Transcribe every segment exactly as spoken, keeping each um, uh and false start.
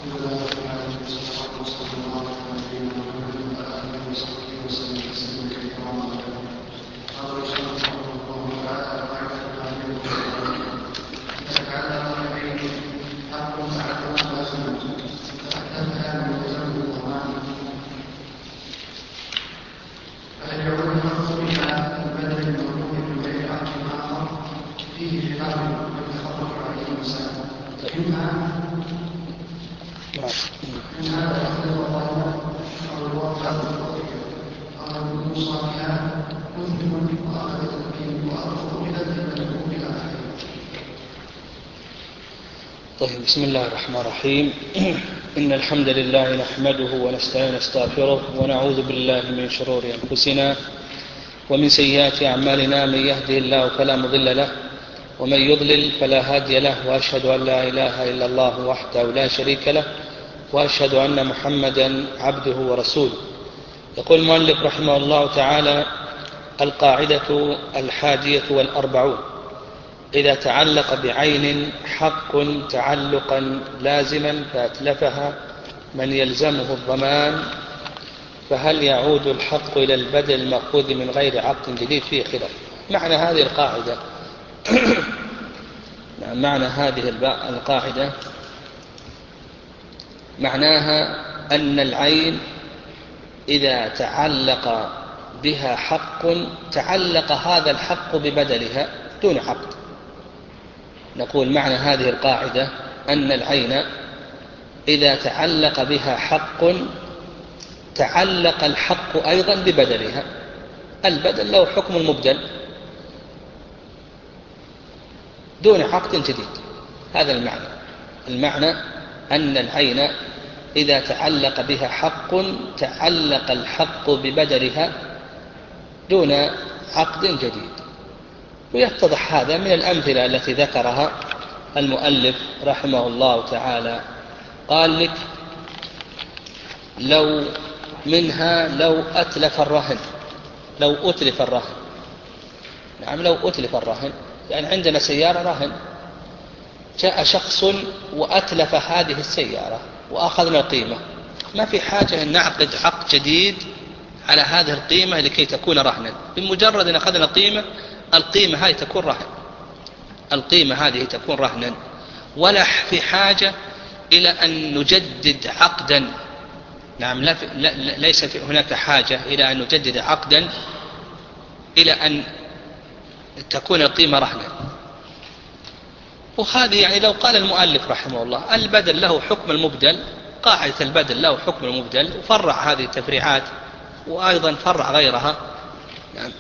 طيب، بسم الله الرحمن الرحيم. إن الحمد لله نحمده ونستعين ونستغفره ونعوذ بالله من شرور أنفسنا ومن سيئات أعمالنا. من يهده الله فلا مضل له ومن يضلل فلا هادي له، وأشهد أن لا إله إلا الله وحده لا شريك له، وأشهد أن محمدا عبده ورسوله. يقول المؤلف رحمه الله تعالى: القاعدة الحادية والأربعون: إذا تعلق بعين حق تعلقا لازما فأتلفها من يلزمه الضمان، فهل يعود الحق إلى البدل المأخوذ من غير عقد جديد؟ فيه خلاف. معنى هذه القاعدة معنى هذه القاعدة معناها أن العين إذا تعلق بها حق تعلق هذا الحق ببدلها دون عقد. نقول معنى هذه القاعدة أن العين إذا تعلق بها حق تعلق الحق أيضا ببدلها. البدل له حكم المبدل دون عقد جديد. هذا المعنى. المعنى أن العين إذا تعلق بها حق تعلق الحق ببدلها دون عقد جديد. ويتضح هذا من الأمثلة التي ذكرها المؤلف رحمه الله تعالى. قال لك: لو منها لو أتلف الرهن لو أتلف الرهن نعم لو أتلف الرهن يعني عندنا سيارة رهن، جاء شخص وأتلف هذه السيارة وأخذنا القيمة. ما في حاجة أن نعقد عقد جديد على هذه القيمة لكي تكون رهنا. بمجرد أن أخذنا القيمة القيمة هذه تكون رهن القيمة هذه تكون رهنا، ولا في حاجة إلى أن نجدد عقدا. نعم لا ليس في هناك حاجة إلى أن نجدد عقدا إلى أن تكون القيمة رهنا. وهذه يعني لو قال المؤلف رحمه الله البدل له حكم المبدل، قاعدة البدل له حكم المبدل، وفرع هذه التفريعات وأيضا فرع غيرها، يعني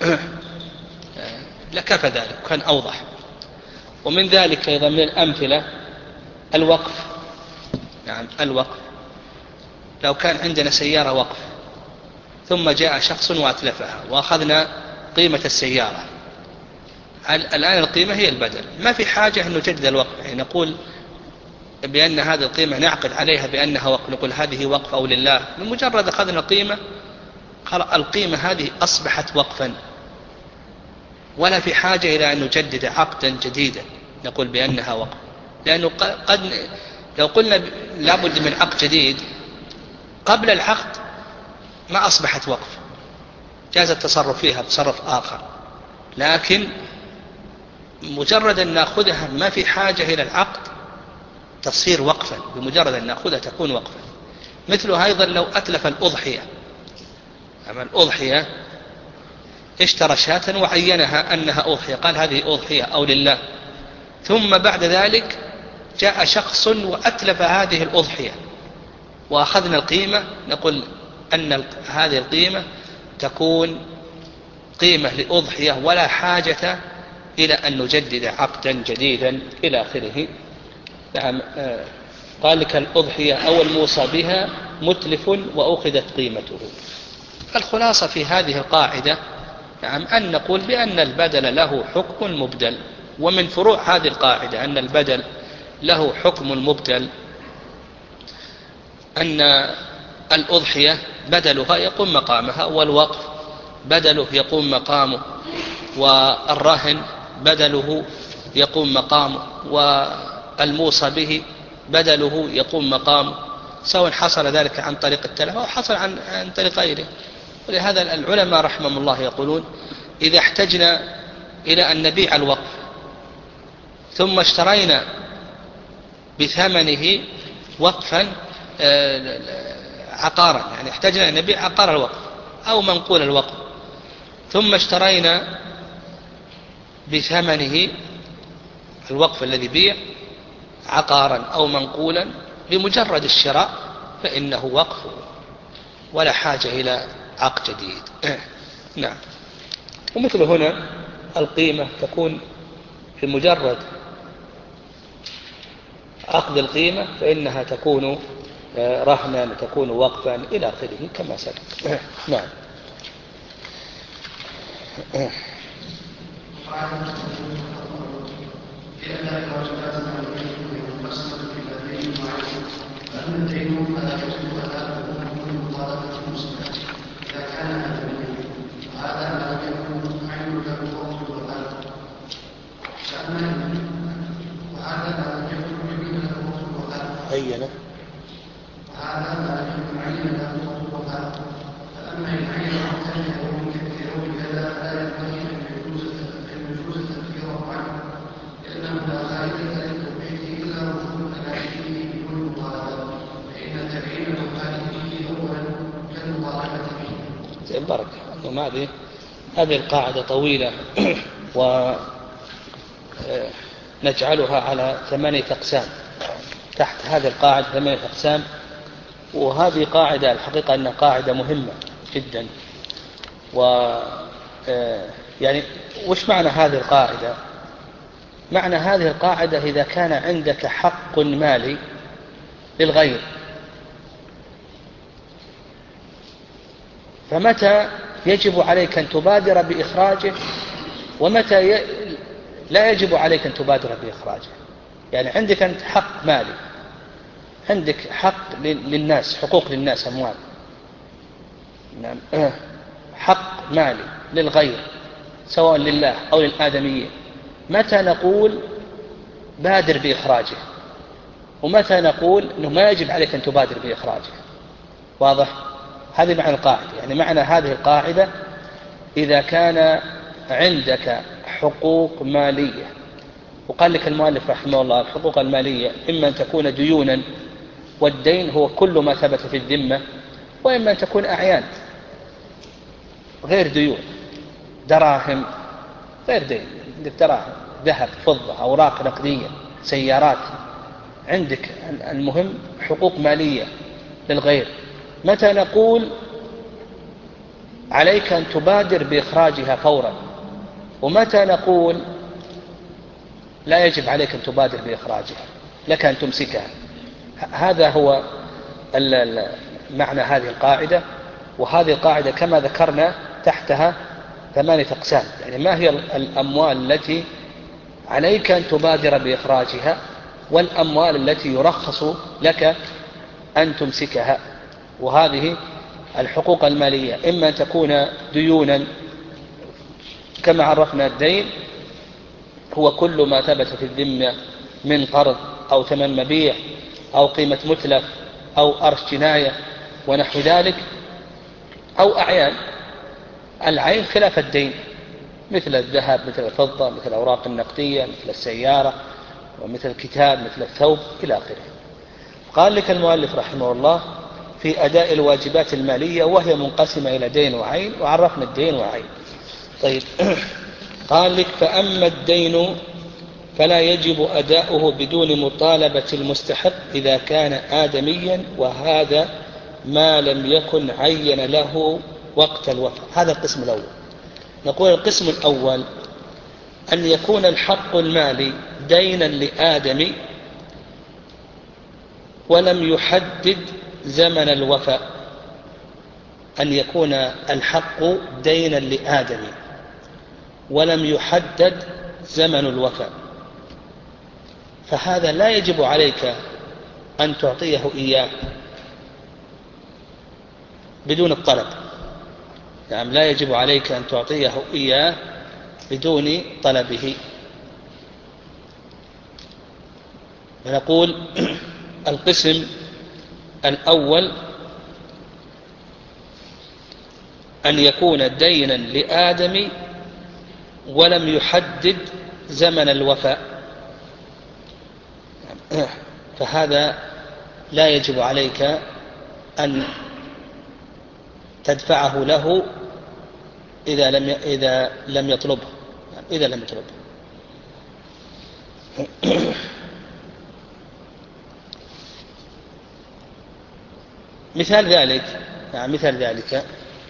لكفى ذلك كان أوضح. ومن ذلك أيضا من الأمثلة الوقف. نعم الوقف، لو كان عندنا سيارة وقف ثم جاء شخص وأتلفها وأخذنا قيمة السيارة، الآن القيمة هي البدل. ما في حاجة أن نجدد الوقف، يعني نقول بأن هذه القيمة نعقد عليها بأنها وقف، نقول هذه وقف أو لله. بمجرد أخذنا القيمة القيمة هذه أصبحت وقفا، ولا في حاجة إلى أن نجدد عقدا جديدا نقول بأنها وقف. لأنه قد لو قلنا لابد من عقد جديد قبل العقد ما أصبحت وقف، جاز التصرف فيها بتصرف آخر، لكن مجرد أن نأخذها ما في حاجة إلى العقد تصير وقفا. بمجرد أن نأخذها تكون وقفا. مثله أيضا لو أتلف الأضحية. أما الأضحية اشترى شاة وعينها أنها أضحية، قال هذه أضحية أو لله، ثم بعد ذلك جاء شخص وأتلف هذه الأضحية وأخذنا القيمة، نقول أن هذه القيمة تكون قيمة لأضحية ولا حاجة إلى أن نجدد عقدا جديدا إلى آخره. نعم قال لك الأضحية أو الموصى بها متلف وأخذت قيمته. الخلاصة في هذه القاعدة نعم أن نقول بأن البدل له حكم المبدل. ومن فروع هذه القاعدة أن البدل له حكم المبدل أن الأضحية بدلها يقوم مقامها، والوقف بدله يقوم مقامه، والرهن بدله يقوم مقامه، والموصى به بدله يقوم مقامه. سواء حصل ذلك عن طريق التلف أو حصل عن, عن طريق غيره. ولهذا العلماء رحمهم الله يقولون إذا احتجنا إلى أن نبيع الوقف ثم اشترينا بثمنه وقفا عقارا، يعني احتجنا أن نبيع عقار الوقف أو منقول الوقف، ثم اشترينا بثمنه الوقف الذي بيع عقارا أو منقولا بمجرد الشراء، فإنه وقف ولا حاجة إلى عقد جديد. نعم. ومثل هنا القيمة تكون في مجرد عقد القيمة فإنها تكون رهنا، تكون وقفا إلى آخره كما سبق. نعم. عينه هذا ما يكون عينه له وفاء، فأما إن عين عقده يوم كيوم كذا لا ينبغي أن يجوز تذكيره عنه، لأنه لا فائدة لتوحيده إلا وجود أناشيه بدون مطالبة، فإن تعيين الوفاء فيه أولا كالمطالبة فيه. بركة. هذه هذه القاعدة طويلة ونجعلها على ثمانية أقسام. تحت هذه القاعدة ثمانية أقسام، وهذه قاعدة الحقيقة أنها قاعدة مهمة جدا. و يعني وش معنى هذه القاعدة؟ معنى هذه القاعدة إذا كان عندك حق مالي للغير، فمتى يجب عليك أن تبادر بإخراجه ومتى ي... لا يجب عليك أن تبادر بإخراجه. يعني عندك أنت حق مالي، عندك حق للناس، حقوق للناس، أموال، حق مالي للغير سواء لله أو للآدمية، متى نقول بادر بإخراجه ومتى نقول أنه ما يجب عليك أن تبادر بإخراجه؟ واضح؟ هذه معنى القاعدة. يعني معنى هذه القاعدة إذا كان عندك حقوق مالية، وقال لك المؤلف رحمه الله الحقوق المالية إما أن تكون ديونا، والدين هو كل ما ثبت في الذمة، وإما أن تكون أعيان غير ديون، دراهم غير دين، عندك دراهم، ذهب، فضة، أوراق نقدية، سيارات، عندك المهم حقوق مالية للغير. متى نقول عليك أن تبادر بإخراجها فورا، ومتى نقول لا يجب عليك أن تبادر بإخراجها، لك أن تمسكها. هذا هو معنى هذه القاعدة. وهذه القاعدة كما ذكرنا تحتها ثمانية أقسام. يعني ما هي الأموال التي عليك أن تبادر بإخراجها، والأموال التي يرخص لك أن تمسكها. وهذه الحقوق المالية إما أن تكون ديونا كما عرفنا، الدين هو كل ما ثبت في الذمة من قرض أو ثمن مبيع أو قيمة متلف أو أرش جناية ونحو ذلك، أو أعيان. العين خلاف الدين، مثل الذهب، مثل الفضة، مثل الأوراق النقدية، مثل السيارة، ومثل الكتاب، مثل الثوب إلى آخره. قال لك المؤلف رحمه الله في أداء الواجبات المالية، وهي منقسمة إلى دين وعين، وعرفنا الدين وعين. طيب قال لك فأما الدين فلا يجب أداؤه بدون مطالبة المستحق إذا كان آدميا، وهذا ما لم يكن عين له وقت الوفاء. هذا القسم الأول. نقول القسم الأول أن يكون الحق المالي دينا لآدمي ولم يحدد زمن الوفاء. أن يكون الحق دينا لآدمي ولم يحدد زمن الوفاء، فهذا لا يجب عليك أن تعطيه إياه بدون الطلب. نعم، لا يجب عليك أن تعطيه إياه بدون طلبه. فنقول القسم الأول أن يكون دينا لآدم ولم يحدد زمن الوفاء، فهذا لا يجب عليك أن تدفعه له إذا لم إذا لم يطلبه إذا لم يطلبه. مثال ذلك يعني مثال ذلك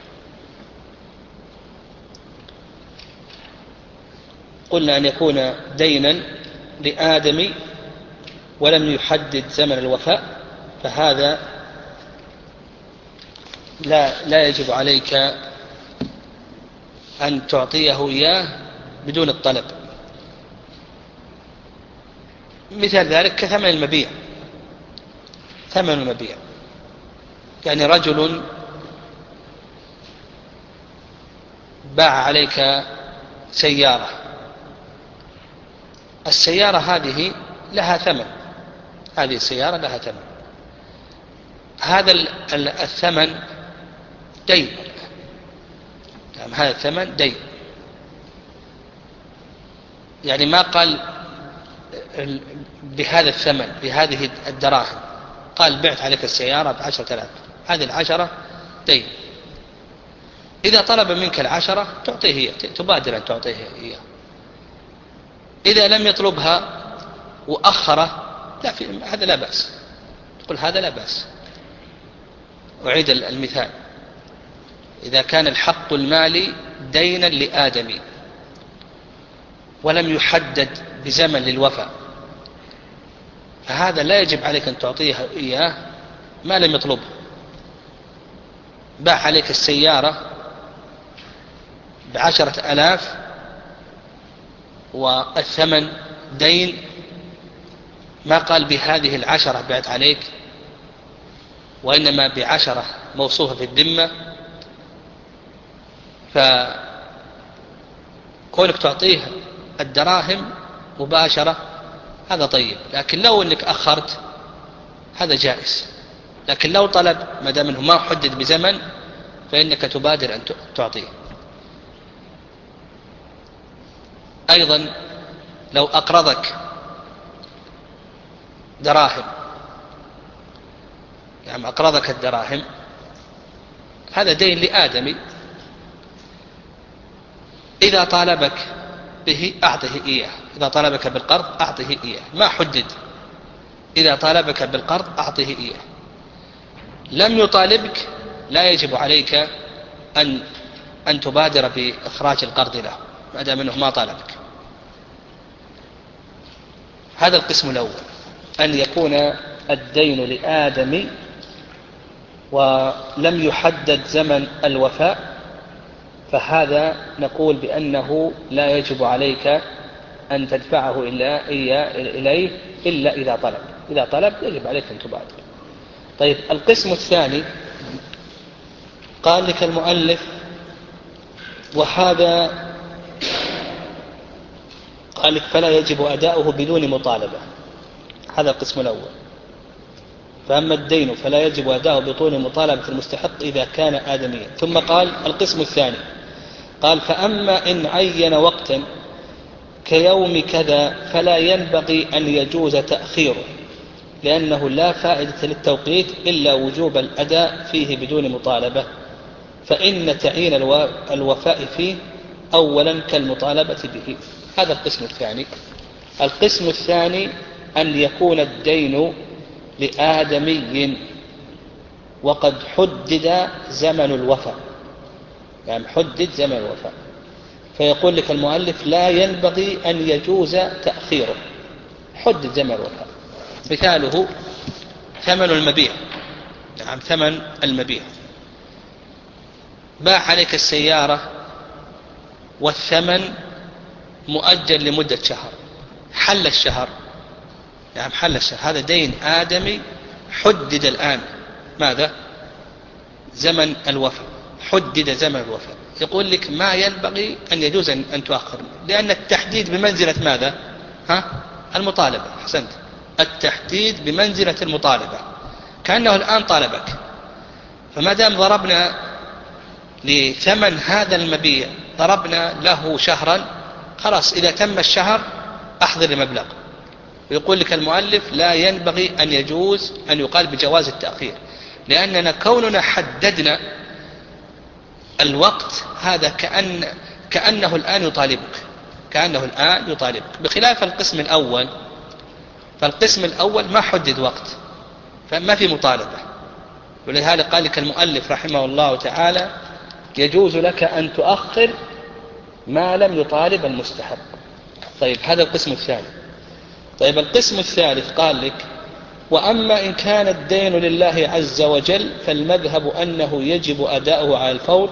قلنا أن يكون دينا لآدم ولم يحدد زمن الوفاء، فهذا لا لا يجب عليك أن تعطيه إياه بدون الطلب. مثال ذلك كثمن المبيع. ثمن المبيع يعني رجل باع عليك سيارة، السيارة هذه لها ثمن، هذه السيارة لها ثمن، هذا الثمن دين، يعني هذا الثمن دين، يعني ما قال بهذا الثمن بهذه الدراهم، قال بعت عليك السيارة بعشرة آلاف، هذه العشرة دين. إذا طلب منك العشرة تعطيه هي، تبادر أن تعطيه إياه. إذا لم يطلبها وأخره لا في هذا لا بأس، تقول هذا لا بأس. أعيد المثال: إذا كان الحق المالي دينا لآدمي ولم يحدد بزمن للوفاء، فهذا لا يجب عليك أن تعطيه إياه ما لم يطلبه. باع عليك السيارة بعشرة آلاف والثمن دين، ما قال بهذه العشرة بعت عليك، وإنما بعشرة موصوفة في الذمة، فكونك تعطيه الدراهم مباشرة هذا طيب، لكن لو أنك أخرت هذا جائز. لكن لو طلب ما دام أنه ما حدد بزمن فإنك تبادر أن تعطيه. أيضا لو أقرضك دراهم، يعني أقرضك الدراهم، هذا دين لآدمي، إذا طالبك به أعطه إياه، إذا طالبك بالقرض أعطه إياه، ما حدد، إذا طالبك بالقرض أعطه إياه. لم يطالبك لا يجب عليك أن أن تبادر بإخراج القرض له ما دام أنه ما طالبك. هذا القسم الأول، أن يكون الدين لآدم ولم يحدد زمن الوفاء، فهذا نقول بأنه لا يجب عليك أن تدفعه إلا إليه إلا إذا طلب. إذا طلب يجب عليك أن تبادر. طيب القسم الثاني قال لك المؤلف: وهذا قال لك فلا يجب أداؤه بدون مطالبة. هذا القسم الأول. فأما الدين فلا يجب أداؤه بدون مطالبة المستحق إذا كان آدميا. ثم قال القسم الثاني، قال: فأما إن عين وقتا كيوم كذا فلا ينبغي أن يجوز تأخيره، لأنه لا فائدة للتوقيت إلا وجوب الأداء فيه بدون مطالبة، فإن تعيين الوفاء فيه أولا كالمطالبة به. هذا القسم الثاني. القسم الثاني أن يكون الدين لآدمي وقد حدد زمن الوفاء، يعني حدد زمن الوفاء، فيقول لك المؤلف: لا ينبغي أن يجوز تأخيره، حدد زمن الوفاء. مثاله ثمن المبيع. نعم ثمن المبيع، باع عليك السيارة والثمن مؤجل لمدة شهر، حل الشهر، نعم حل الشهر، هذا دين آدمي حدد الآن ماذا؟ زمن الوفاء، حدد زمن الوفاء. يقول لك ما ينبغي أن يجوز أن تؤخر، لأن التحديد بمنزلة ماذا؟ ها؟ المطالبة. حسنت، التحديد بمنزلة المطالبة، كأنه الآن طالبك. فما دام ضربنا لثمن هذا المبيع ضربنا له شهرا، خلاص إذا تم الشهر أحضر المبلغ. ويقول لك المؤلف لا ينبغي أن يجوز أن يقال بجواز التأخير، لأننا كوننا حددنا الوقت هذا كأن كأنه الآن يطالبك كأنه الآن يطالبك بخلاف القسم الأول. فالقسم الأول ما حدد وقت، فما في مطالبة. ولهذا قال لك المؤلف رحمه الله تعالى يجوز لك أن تؤخر ما لم يطالب المستحق. طيب هذا القسم الثاني. طيب القسم الثالث قال لك وأما إن كان الدين لله عز وجل فالمذهب أنه يجب أداؤه على الفور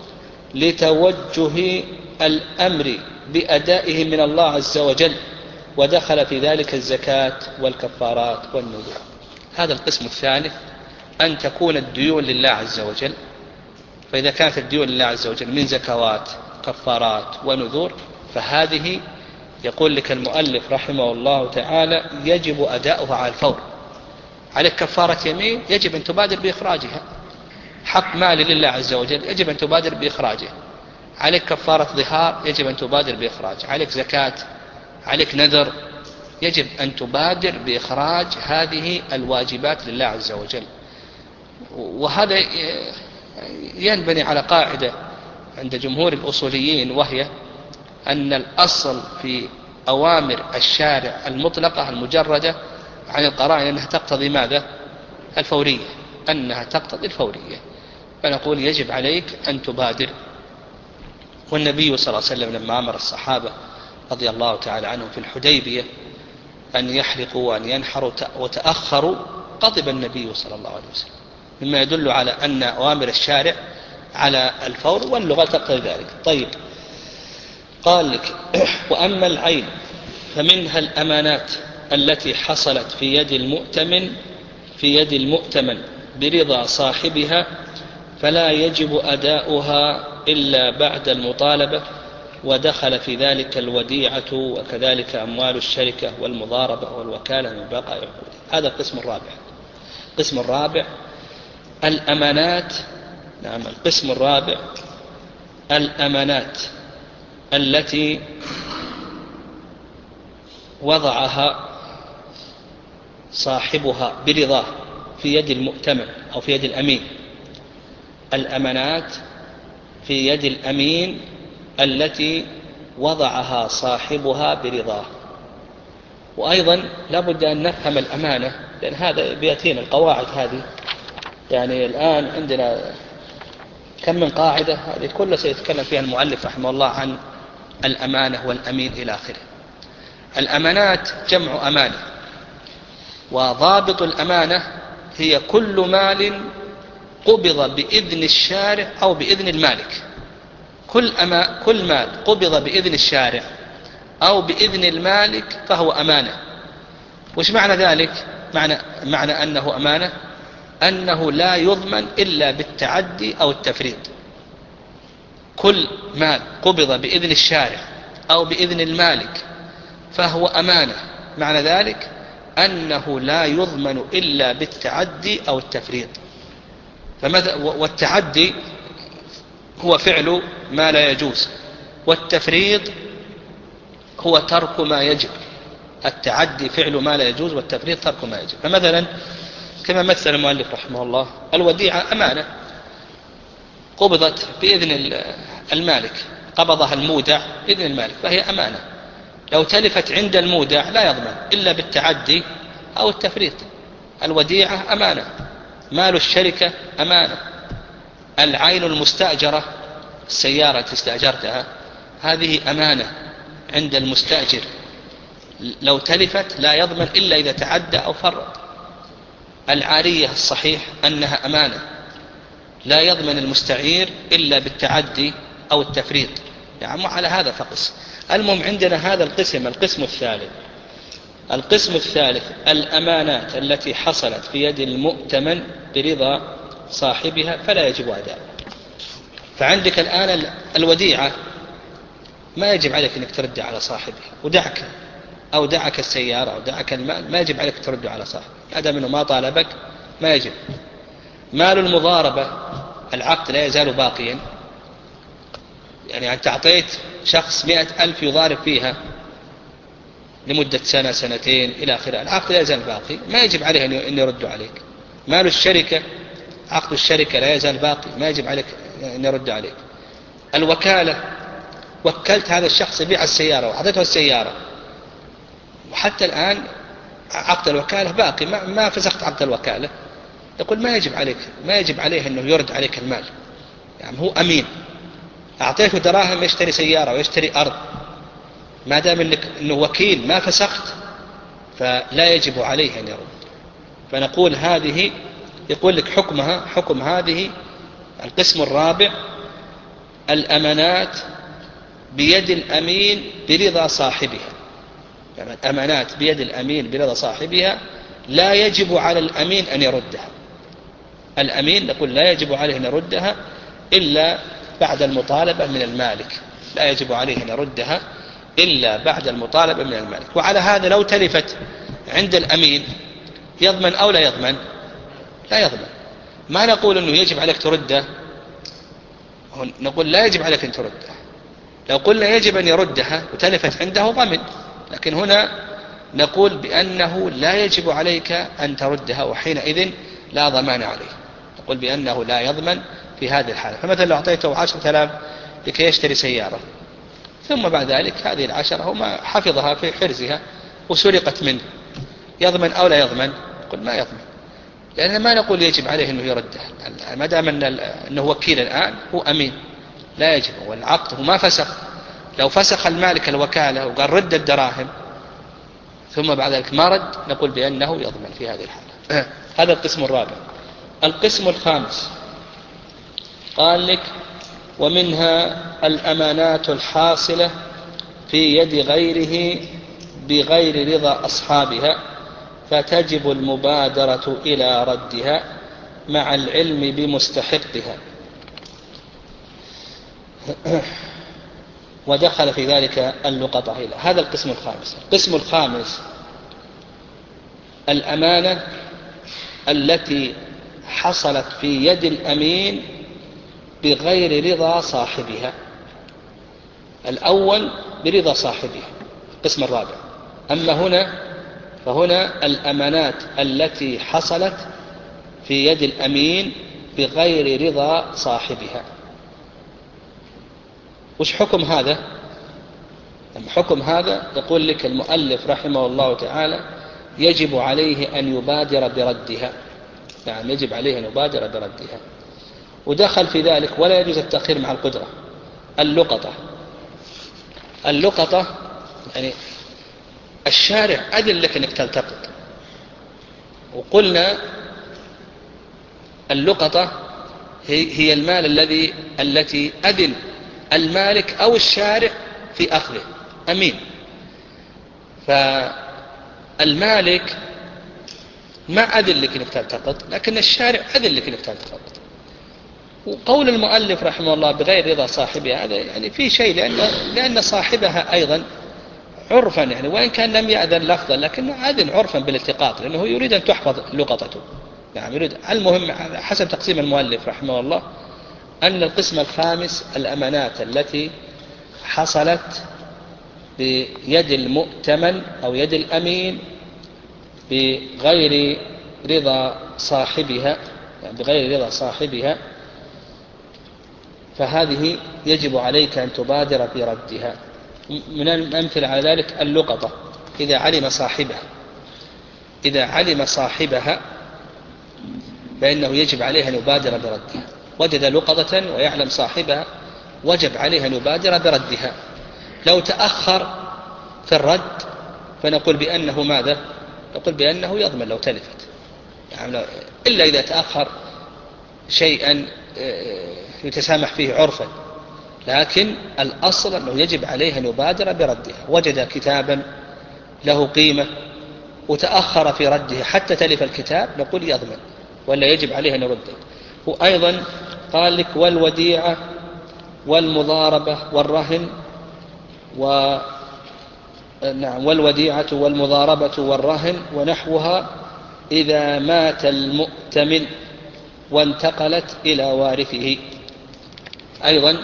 لتوجه الأمر بأدائه من الله عز وجل، ودخل في ذلك الزكاة والكفارات والنذور. هذا القسم الثالث، أن تكون الديون لله عز وجل. فإذا كانت الديون لله عز وجل من زكوات كفارات ونذور فهذه يقول لك المؤلف رحمه الله تعالى يجب أداؤها على الفور. عليك كفارة يمين يجب أن تبادر بإخراجها، حق مال لله عز وجل يجب أن تبادر بإخراجه، عليك كفارة ظهار يجب أن تبادر بإخراجه، عليك زكاة، عليك نذر، يجب أن تبادر بإخراج هذه الواجبات لله عز وجل. وهذا ينبني على قاعدة عند جمهور الأصوليين، وهي أن الأصل في أوامر الشارع المطلقة المجردة عن القرائن أنها تقتضي ماذا؟ الفورية، أنها تقتضي الفورية. فنقول يجب عليك أن تبادر. والنبي صلى الله عليه وسلم لما أمر الصحابة رضي الله تعالى عنهم في الحديبية أن يحلقوا وأن ينحروا وتأخروا غضب النبي صلى الله عليه وسلم، مما يدل على أن أوامر الشارع على الفور، واللغة تقتضي ذلك. طيب قال لك وأما العين فمنها الأمانات التي حصلت في يد المؤتمن في يد المؤتمن برضا صاحبها، فلا يجب أداؤها إلا بعد المطالبة، ودخل في ذلك الوديعة وكذلك أموال الشركة والمضاربة والوكالة من بقاء عقودها. هذا القسم الرابع. القسم الرابع الأمانات. نعم القسم الرابع الأمانات التي وضعها صاحبها برضاه في يد المؤتمن أو في يد الأمين. الأمانات في يد الأمين التي وضعها صاحبها برضاه. وأيضا لابد أن نفهم الأمانة، لأن هذا بيأتينا القواعد هذه. يعني الآن عندنا كم من قاعدة، هذه كلها سيتكلم فيها المؤلف رحمه الله عن الأمانة والأمين إلى آخره. الأمانات جمع أمانة، وضابط الأمانة هي كل مال قبض بإذن الشارع أو بإذن المالك. كل, أما كل مال قبض بإذن الشارع أو بإذن المالك فهو أمانة. وش معنى ذلك؟ معنى, معنى أنه أمانة أنه لا يضمن إلا بالتعدي أو التفريط. كل مال قبض بإذن الشارع أو بإذن المالك فهو أمانة، معنى ذلك أنه لا يضمن إلا بالتعدي أو التفريط. والتعدي هو فعل ما لا يجوز، والتفريط هو ترك ما يجب. التعدي فعل ما لا يجوز، والتفريط ترك ما يجب. فمثلا كما مثل المؤلف رحمه الله الوديعة أمانة قبضت بإذن المالك، قبضها المودع بإذن المالك فهي أمانة. لو تلفت عند المودع لا يضمن إلا بالتعدي أو التفريط. الوديعة أمانة. مال الشركة أمانة. العين المستأجرة، السيارة التي استأجرتها هذه أمانة عند المستأجر، لو تلفت لا يضمن إلا إذا تعدى أو فرط. العارية الصحيح أنها أمانة، لا يضمن المستعير إلا بالتعدي أو التفريط. يعني على هذا فقس. المهم عندنا هذا القسم القسم الثالث. القسم الثالث الأمانات التي حصلت في يد المؤتمن برضا صاحبها فلا يجب أداؤها. فعندك الآن الوديعة ما يجب عليك أنك ترد على صاحبها، ودعك أو دعك السيارة أو دعك المال ما يجب عليك ترد على صاحبه، هذا منه ما طالبك ما يجب. مال المضاربة العقد لا يزال باقيا، يعني أنت أعطيت شخص مئة ألف يضارب فيها لمدة سنة سنتين إلى آخره، العقد لا يزال باقي، ما يجب عليه أن يرد عليك. مال الشركة، عقد الشركة لا يزال باقي، ما يجب عليك أن يرد عليك. الوكالة، وكلت هذا الشخص يبيع السيارة وأعطيته السيارة، وحتى الآن عقد الوكالة باقي، ما, ما فسخت عقد الوكالة، يقول ما يجب عليك، ما يجب عليه أنه يرد عليك المال، يعني هو أمين، أعطيته دراهم يشتري سيارة ويشتري أرض، ما دام إنك إنه وكيل ما فسخت فلا يجب عليه أن يرد. فنقول هذه، يقول لك حكمها حكم هذه القسم الرابع: الأمانات بيد الأمين برضا صاحبها. يعني الأمانات بيد الأمين برضا صاحبها لا يجب على الأمين أن يردها. الأمين نقول لا يجب عليه أن يردها إلا بعد المطالبة من المالك، لا يجب عليه أن يردها إلا بعد المطالبة من المالك. وعلى هذا لو تلفت عند الأمين يضمن أو لا يضمن؟ لا يضمن. ما نقول أنه يجب عليك ترده، نقول لا يجب عليك أن تردها. لو قلنا يجب أن يردها وتلفت عنده ضمن، لكن هنا نقول بأنه لا يجب عليك أن تردها، وحينئذ لا ضمان عليه، نقول بأنه لا يضمن في هذه الحالة. فمثلا لو أعطيته عشرة آلاف لكي يشتري سيارة، ثم بعد ذلك هذه العشرة هو ما حفظها في حرزها وسرقت منه، يضمن أو لا يضمن؟ نقول ما يضمن، لأن ما نقول يجب عليه أنه يردها، ما دام أنه وكيل الآن هو أمين لا يجب، والعقد هو ما فسخ. لو فسخ المالك الوكالة وقال رد الدراهم ثم بعد ذلك ما رد، نقول بأنه يضمن في هذه الحالة. هذا القسم الرابع. القسم الخامس قال لك: ومنها الأمانات الحاصلة في يد غيره بغير رضا أصحابها، فتجب المبادرة إلى ردها مع العلم بمستحقها. ودخل في ذلك اللقطة إلى هذا القسم الخامس. القسم الخامس: الأمانة التي حصلت في يد الأمين بغير رضا صاحبها. الأول برضا صاحبها، القسم الرابع. أما هنا فهنا الأمانات التي حصلت في يد الأمين بغير رضا صاحبها. وش حكم هذا؟ حكم هذا يقول لك المؤلف رحمه الله تعالى: يجب عليه أن يبادر بردها، يعني يجب عليه أن يبادر بردها. ودخل في ذلك ولا يجوز التأخير مع القدرة. اللقطة، اللقطة يعني الشارع أذن لك أنك تلتقط، وقلنا اللقطة هي المال الذي التي أذن المالك أو الشارع في أخذه، أمين. فالمالك ما أذن لك أنك تلتقط، لكن الشارع أذن لك أنك تلتقط. وقول المؤلف رحمه الله بغير رضا صاحبها هذا يعني في شيء، لأن, لأن صاحبها أيضا عرفا، يعني وإن كان لم يأذن لفظا لكنه أذن عرفا بالالتقاط، لأنه يريد أن تحفظ لقطته، يعني يريد. المهم حسب تقسيم المؤلف رحمه الله أن القسم الخامس الأمانات التي حصلت بيد المؤتمن أو يد الأمين بغير رضا صاحبها، يعني بغير رضا صاحبها، فهذه يجب عليك أن تبادر بردها. من الأمثلة على ذلك اللقطة، إذا علم صاحبها إذا علم صاحبها فإنه يجب عليه أن يبادر بردها. وجد لقطة ويعلم صاحبها وجب عليه أن يبادر بردها. لو تأخر في الرد فنقول بأنه ماذا؟ نقول بأنه يضمن لو تلفت، يعني إلا إذا تأخر شيئا يتسامح فيه عرفا، لكن الأصل أنه يجب عليه أن يبادر بردها. وجد كتابا له قيمة وتأخر في رده حتى تلف الكتاب، نقول يضمن ولا يجب عليه أن يرده. وأيضا قال لك: والوديعة والمضاربة والرهن و نعم والوديعة والمضاربة والرهن ونحوها إذا مات المؤتمن وانتقلت إلى وارثه. أيضا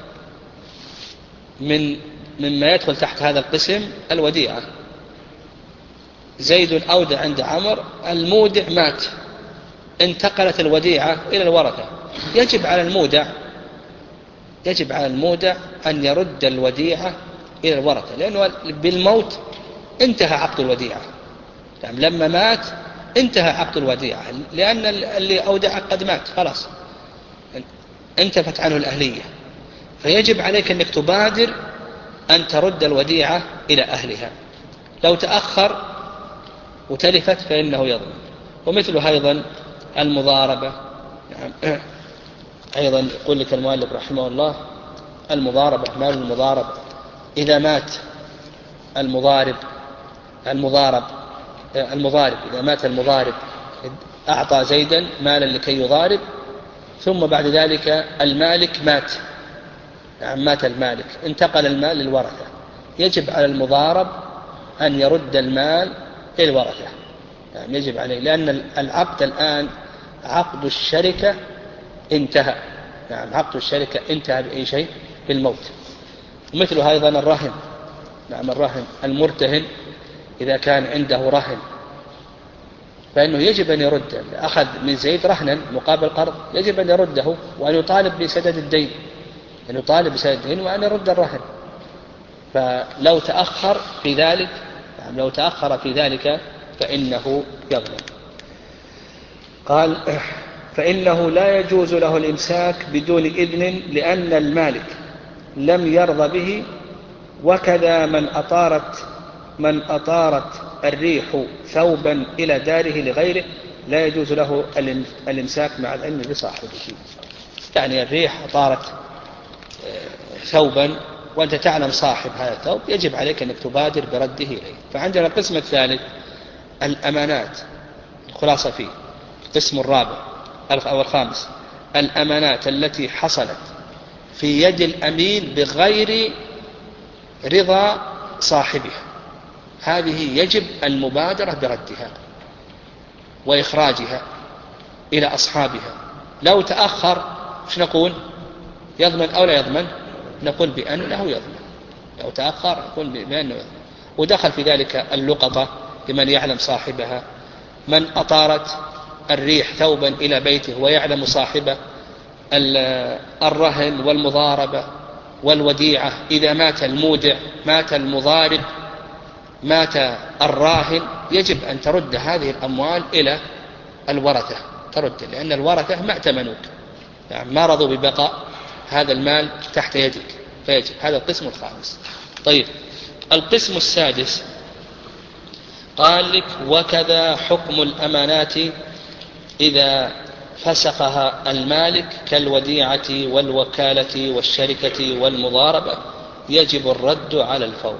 من مما يدخل تحت هذا القسم الوديعة. زيد أودع عند عمر، المودع مات، انتقلت الوديعة إلى الورثة، يجب على المودع يجب على المودع أن يرد الوديعة إلى الورثة، لأنه بالموت انتهى عقد الوديعة. يعني لما مات انتهى عقد الوديعة، لأن اللي أودع قد مات خلاص، انتفت عنه الأهلية، فيجب عليك أنك تبادر أن ترد الوديعة إلى أهلها. لو تأخر وتلفت فإنه يضمن. ومثله أيضا المضاربة. يعني أيضا يقول لك المؤلف رحمه الله: المضاربة، مال المضاربة إذا مات المضارب المضارب المضارب إذا مات المضارب أعطى زيدا مالا لكي يضارب، ثم بعد ذلك المالك مات، يعني مات المالك، انتقل المال للورثة، يجب على المضارب أن يرد المال للورثة، يعني يجب عليه، لأن العقد الآن عقد الشركة انتهى، يعني عقد الشركة انتهى بأي شيء؟ بالموت. ومثله أيضا الرهن. نعم الرهن، المرتهن إذا كان عنده رهن فإنه يجب أن يرد، أخذ من زيد رهنا مقابل قرض، يجب أن يرده وأن يطالب بسدد الدين، أن يطالب بسدد الدين وأن يرد الرهن. فلو تأخر في ذلك يعني لو تأخر في ذلك فإنه يظلم. قال: فإنه لا يجوز له الإمساك بدون إذن لأن المالك لم يرضى به، وكذا من أطارت من أطارت الريح ثوبا إلى داره لغيره لا يجوز له الإمساك مع العلم بصاحبه. يعني الريح أطارت ثوبا وأنت تعلم صاحب هذا الثوب، يجب عليك أنك تبادر برده إليه. فعندنا القسم الثالث الأمانات، الخلاصة فيه القسم الرابع أو الخامس: الأمانات التي حصلت في يد الأمين بغير رضا صاحبها، هذه يجب المبادرة بردها وإخراجها إلى أصحابها. لو تأخر ايش نقول؟ يضمن أو لا يضمن؟ نقول بأنه يضمن. لو تأخر نقول بأنه يضمن. ودخل في ذلك اللقطة لمن يعلم صاحبها، من أطارت الريح ثوبا إلى بيته ويعلم صاحبه، الرهن والمضاربة والوديعة، إذا مات المودع مات المضارب مات الراهن، يجب أن ترد هذه الأموال إلى الورثة، ترد، لأن الورثة ما ائتمنوك، يعني ما رضوا ببقاء هذا المال تحت يدك، فيجب. هذا القسم الخامس. طيب القسم السادس قال لك: وكذا حكم الأمانات إذا فسخها المالك كالوديعة والوكالة والشركة والمضاربة يجب الرد على الفور.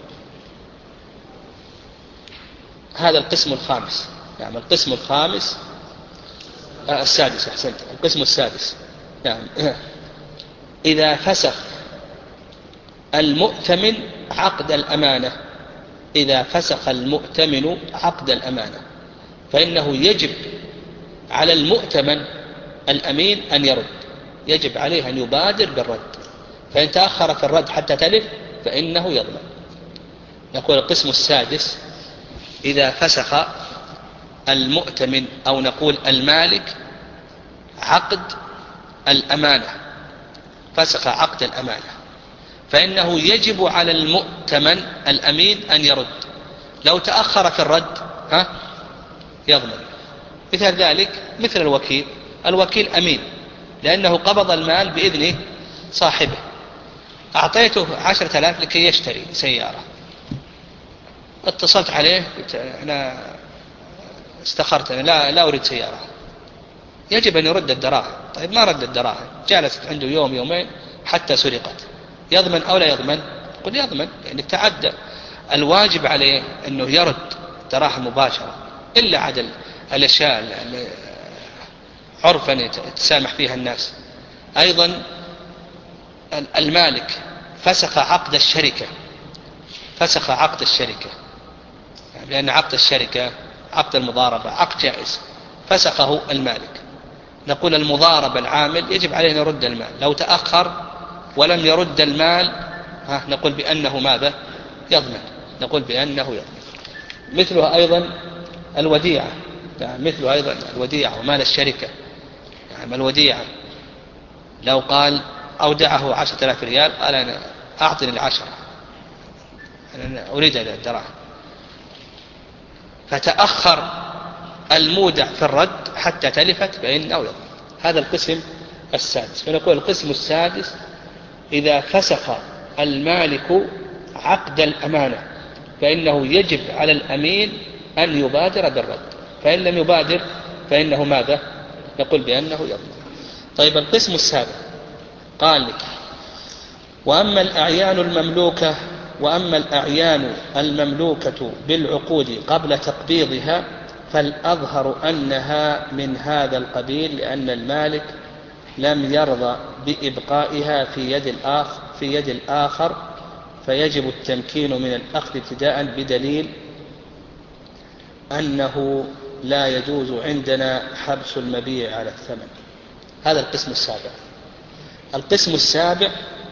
هذا القسم الخامس، يعني القسم الخامس آه السادس أحسنت القسم السادس. يعني إذا فسخ المؤتمن عقد الأمانة إذا فسخ المؤتمن عقد الأمانة فإنه يجب على المؤتمن الأمين أن يرد، يجب عليه أن يبادر بالرد، فإن تأخر في الرد حتى تلف فإنه يضمن. نقول القسم السادس: إذا فسخ المؤتمن أو نقول المالك عقد الأمانة، فسخ عقد الأمانة، فإنه يجب على المؤتمن الأمين أن يرد. لو تأخر في الرد ها يضمن. مثل ذلك مثل الوكيل، الوكيل أمين لأنه قبض المال بإذن صاحبه، أعطيته عشرة آلاف لكي يشتري سيارة، اتصلت عليه قلت أنا استخرت أنا لا, لا أريد سيارة، يجب أن يرد الدراهم. طيب ما رد الدراهم، جالست عنده يوم يومين حتى سرقت، يضمن أو لا يضمن؟ قل يضمن، لأنك تعدى. الواجب عليه أنه يرد دراهم مباشرة، إلا عدل الأشياء عرفا يتسامح فيها الناس. أيضا المالك فسخ عقد الشركة، فسخ عقد الشركة، يعني لأن عقد الشركة عقد المضاربة عقد جائز فسخه المالك، نقول المضاربة العامل يجب عليه أن يرد المال. لو تأخر ولم يرد المال ها نقول بأنه ماذا؟ يضمن، نقول بأنه يضمن. مثلها أيضا الوديعة، يعني مثلها أيضا الوديعة ومال الشركة، يعني الوديعة لو قال أودعه عشرة آلاف ريال قال أنا أعطني العشرة أنا أريد الدراهم، فتأخر المودع في الرد حتى تلفت فإنه يضمن. هذا القسم السادس. فنقول القسم السادس إذا فسخ المالك عقد الأمانة فإنه يجب على الأمين أن يبادر بالرد، فإن لم يبادر فإنه ماذا؟ يقول بأنه يضمن. طيب القسم السابع قال لك وأما الأعيان المملوكة وأما الأعيان المملوكة بالعقود قبل تقبيضها فالأظهر أنها من هذا القبيل، لأن المالك لم يرضى بإبقائها في يد الآخر, في يد الآخر فيجب التمكين من الأخذ ابتداء بدليل أنه لا يجوز عندنا حبس المبيع على الثمن. هذا القسم السابع. القسم السابع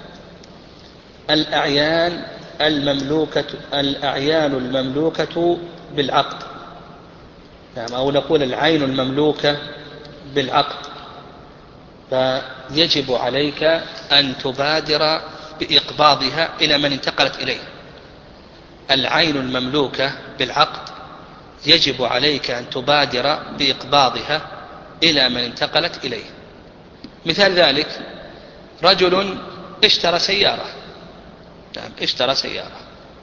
الأعيان المملوكة الأعيان المملوكة بالعقد، يعني أو نقول العين المملوكة بالعقد، فيجب عليك أن تبادر بإقباضها إلى من انتقلت إليه. العين المملوكة بالعقد يجب عليك أن تبادر بإقباضها إلى من انتقلت إليه. مثال ذلك رجل اشترى سيارة، نعم اشترى سيارة،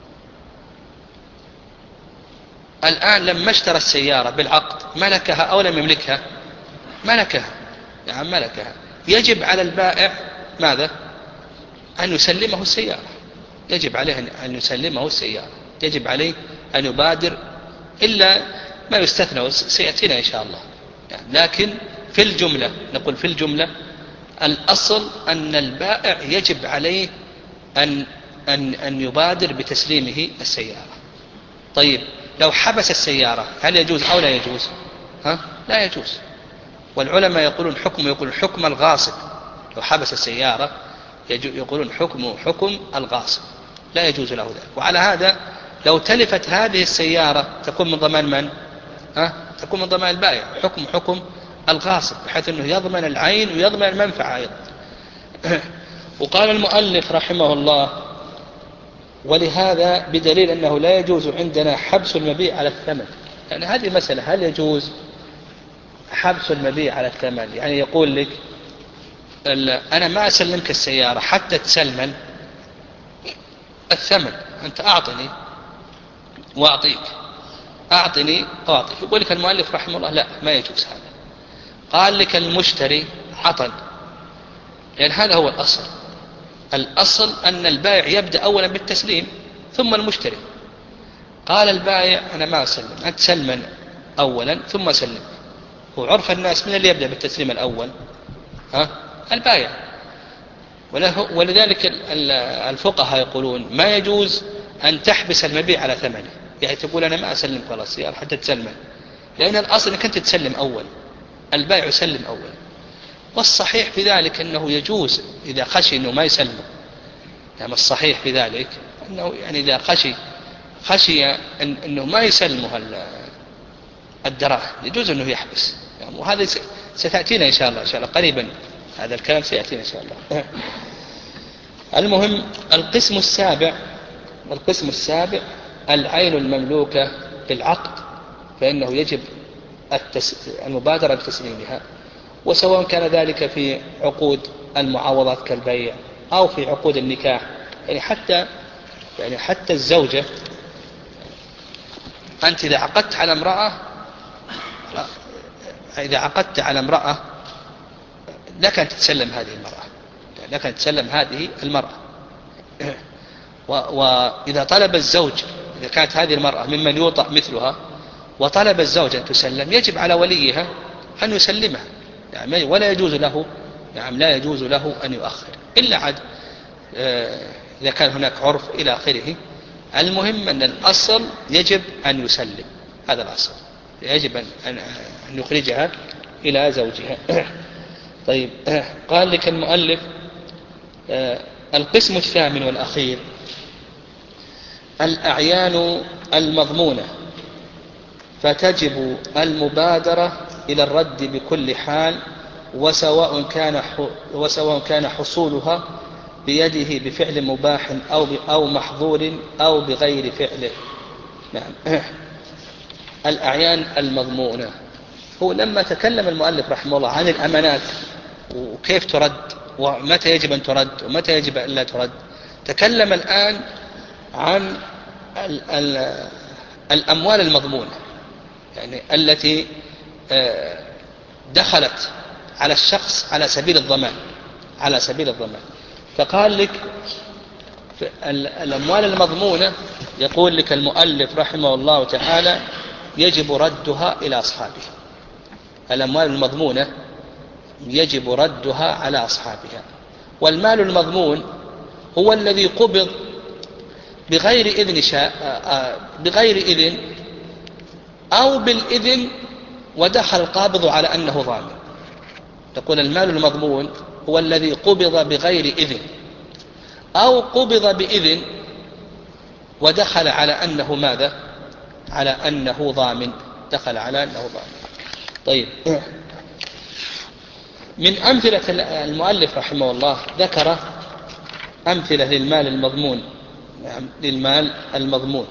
الآن لما اشترى السيارة بالعقد ملكها أو لم يملكها؟ ملكها، نعم ملكها. يجب على البائع ماذا؟ أن يسلمه السيارة، يجب عليه أن يسلمه السيارة، يجب عليه أن يبادر، إلا ما يستثنى سيأتينا إن شاء الله يعني. لكن في الجملة نقول في الجملة الأصل أن البائع يجب عليه أن, أن, أن يبادر بتسليمه السيارة. طيب لو حبس السيارة هل يجوز أو لا يجوز؟ ها؟ لا يجوز. والعلماء يقولون حكم يقولون حكم الغاصب، لو حبس السيارة يقولون حكم حكم الغاصب، لا يجوز له ذلك. وعلى هذا لو تلفت هذه السيارة تكون من ضمان من؟ ها؟ تكون من ضمان البائع، حكم حكم الغاصب، بحيث أنه يضمن العين ويضمن المنفعة أيضا. وقال المؤلف رحمه الله ولهذا بدليل أنه لا يجوز عندنا حبس المبيع على الثمن. يعني هذه مسألة، هل يجوز حبس المبيع على الثمن؟ يعني يقول لك أنا ما أسلمك السيارة حتى تسلمن الثمن، أنت أعطني وأعطيك، أعطني وأعطيك. يقول لك المؤلف رحمه الله لا، ما يجوز هذا. قال لك المشتري عطل، لأن هذا هو الأصل. الأصل أن البائع يبدأ أولا بالتسليم ثم المشتري. قال البائع أنا ما أسلم، أنت سلمن أولا ثم سلم. وعرف الناس من اللي يبدأ بالتسليم الأول؟ ها؟ البائع. ولذلك الفقهاء يقولون ما يجوز أن تحبس المبيع على ثمنه، يعني تقول أنا ما أسلم خلاص السيارة حتى تسلمن، لأن الأصل أنك أنت تسلم أول، البائع يسلم أول. والصحيح في ذلك أنه يجوز إذا خشي أنه ما يسلم، يعني الصحيح في ذلك أنه يعني إذا خشي خشي أن أنه ما يسلمه الدراهم يجوز أنه يحبس يعني. وهذا ستأتينا إن شاء الله إن شاء الله قريبا، هذا الكلام سيأتينا إن شاء الله. المهم القسم السابع القسم السابع العين المملوكة بالعقد، فإنه يجب المبادرة بتسليمها، وسواء كان ذلك في عقود المعاوضات كالبيع أو في عقود النكاح. يعني حتى يعني حتى الزوجة، أنت إذا عقدت على امرأة إذا عقدت على امرأة لك أن تتسلم هذه المرأة، لك أن تتسلم هذه المرأة. وإذا طلب الزوج، إذا كانت هذه المرأة ممن يوطأ مثلها وطلب الزوج أن تسلم، يجب على وليها أن يسلمها يعني، ولا يجوز له يعني لا يجوز له أن يؤخر إلا عد إذا كان هناك عرف إلى آخره. المهم أن الأصل يجب أن يسلم، هذا الأصل. يجب أن يخرجها إلى زوجها. طيب، قال لك المؤلف القسم الثامن والأخير الأعيان المضمونة، فتجب المبادرة إلى الرد بكل حال، وسواء كان وسواء كان حصولها بيده بفعل مباح أو أو محظور أو بغير فعله. نعم. الأعيان المضمونة، هو لما تكلم المؤلف رحمه الله عن الأمانات وكيف ترد ومتى يجب أن ترد ومتى يجب أن لا ترد، تكلم الآن عن ال ال الأموال المضمونة، يعني التي دخلت على الشخص على سبيل الضمان على سبيل الضمان فقال لك الأموال المضمونة، يقول لك المؤلف رحمه الله تعالى يجب ردها إلى أصحابها. الأموال المضمونة يجب ردها على أصحابها. والمال المضمون هو الذي قبض بغير إذن شاء بغير إذن أو بالإذن ودخل القابض على أنه ضامن. تقول المال المضمون هو الذي قبض بغير إذن أو قبض بإذن ودخل على أنه ماذا؟ على أنه ضامن دخل على أنه ضامن. طيب، من أمثلة المؤلف رحمه الله ذكر أمثلة للمال المضمون. نعم، للمال المضمون